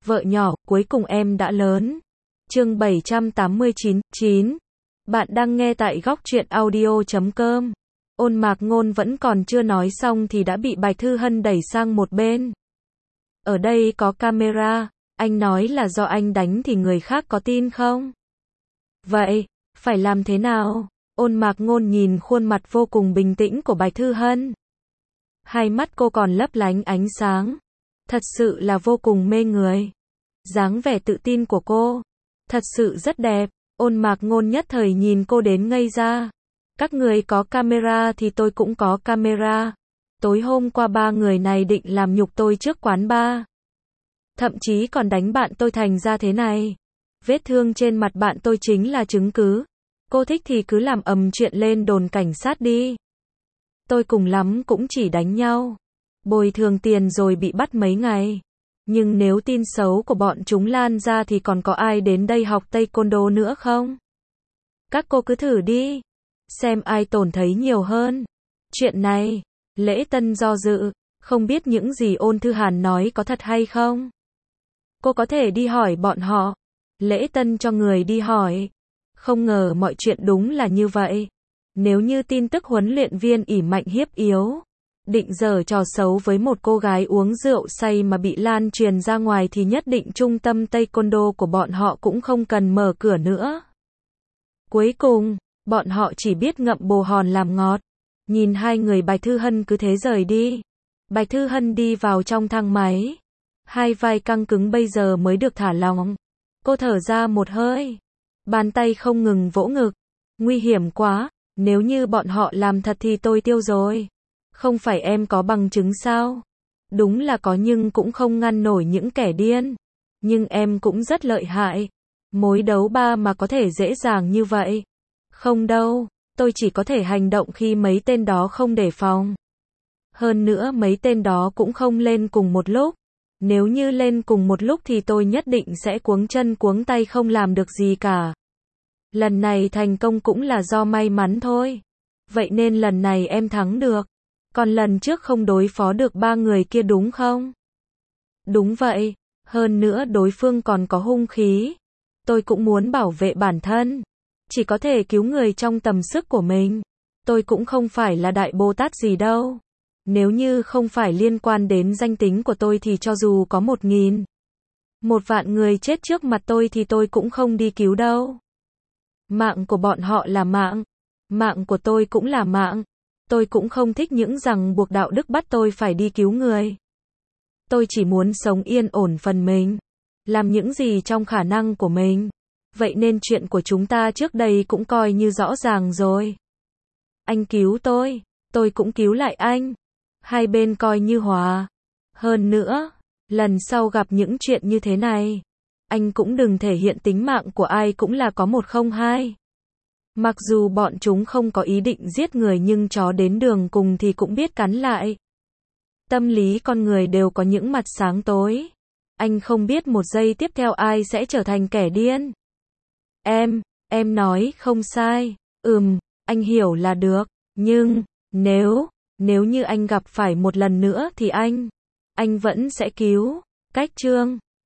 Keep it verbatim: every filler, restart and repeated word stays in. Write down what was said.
Vợ nhỏ, cuối cùng em đã lớn. Chương bảy trăm tám mươi chín, chín. Bạn đang nghe tại góc truyện audio chấm com. Ôn Mạc Ngôn vẫn còn chưa nói xong thì đã bị Bạch Thư Hân đẩy sang một bên. Ở đây có camera, anh nói là do anh đánh thì người khác có tin không? Vậy, phải làm thế nào? Ôn Mạc Ngôn nhìn khuôn mặt vô cùng bình tĩnh của Bạch Thư Hân. Hai mắt cô còn lấp lánh ánh sáng. Thật sự là vô cùng mê người. Dáng vẻ tự tin của cô, thật sự rất đẹp. Ôn Mạc Ngôn nhất thời nhìn cô đến ngây ra. Các người có camera thì tôi cũng có camera. Tối hôm qua ba người này định làm nhục tôi trước quán bar. Thậm chí còn đánh bạn tôi thành ra thế này. Vết thương trên mặt bạn tôi chính là chứng cứ. Cô thích thì cứ làm ầm chuyện lên đồn cảnh sát đi. Tôi cùng lắm cũng chỉ đánh nhau, bồi thường tiền rồi bị bắt mấy ngày. Nhưng nếu tin xấu của bọn chúng lan ra thì còn có ai đến đây học taekwondo nữa không? Các cô cứ thử đi, xem ai tổn thấy nhiều hơn. Chuyện này, Lễ Tân do dự, không biết những gì Ôn Thư Hàn nói có thật hay không. Cô có thể đi hỏi bọn họ. Lễ Tân cho người đi hỏi. Không ngờ mọi chuyện đúng là như vậy. Nếu như tin tức huấn luyện viên ỷ mạnh hiếp yếu, định giở trò xấu với một cô gái uống rượu say mà bị lan truyền ra ngoài thì nhất định trung tâm taekwondo của bọn họ cũng không cần mở cửa nữa. Cuối cùng, bọn họ chỉ biết ngậm bồ hòn làm ngọt. Nhìn hai người Bạch Thư Hân cứ thế rời đi. Bạch Thư Hân đi vào trong thang máy. Hai vai căng cứng bây giờ mới được thả lỏng. Cô thở ra một hơi. Bàn tay không ngừng vỗ ngực. Nguy hiểm quá, nếu như bọn họ làm thật thì tôi tiêu rồi. Không phải em có bằng chứng sao? Đúng là có nhưng cũng không ngăn nổi những kẻ điên. Nhưng em cũng rất lợi hại. Mối đấu ba mà có thể dễ dàng như vậy. Không đâu, tôi chỉ có thể hành động khi mấy tên đó không đề phòng. Hơn nữa mấy tên đó cũng không lên cùng một lúc. Nếu như lên cùng một lúc thì tôi nhất định sẽ cuống chân cuống tay không làm được gì cả. Lần này thành công cũng là do may mắn thôi. Vậy nên lần này em thắng được. Còn lần trước không đối phó được ba người kia đúng không? Đúng vậy. Hơn nữa đối phương còn có hung khí. Tôi cũng muốn bảo vệ bản thân. Chỉ có thể cứu người trong tầm sức của mình. Tôi cũng không phải là Đại Bồ Tát gì đâu. Nếu như không phải liên quan đến danh tính của tôi thì cho dù có một nghìn, một vạn người chết trước mặt tôi thì tôi cũng không đi cứu đâu. Mạng của bọn họ là mạng. Mạng của tôi cũng là mạng. Tôi cũng không thích những ràng buộc đạo đức bắt tôi phải đi cứu người. Tôi chỉ muốn sống yên ổn phần mình. Làm những gì trong khả năng của mình. Vậy nên chuyện của chúng ta trước đây cũng coi như rõ ràng rồi. Anh cứu tôi. Tôi cũng cứu lại anh. Hai bên coi như hòa. Hơn nữa, lần sau gặp những chuyện như thế này, anh cũng đừng thể hiện tính mạng của ai cũng là có một không hai. Mặc dù bọn chúng không có ý định giết người nhưng chó đến đường cùng thì cũng biết cắn lại. Tâm lý con người đều có những mặt sáng tối. Anh không biết một giây tiếp theo ai sẽ trở thành kẻ điên. Em, em nói không sai. Ừm, anh hiểu là được. Nhưng, nếu, nếu như anh gặp phải một lần nữa thì anh, anh vẫn sẽ cứu. Cách chương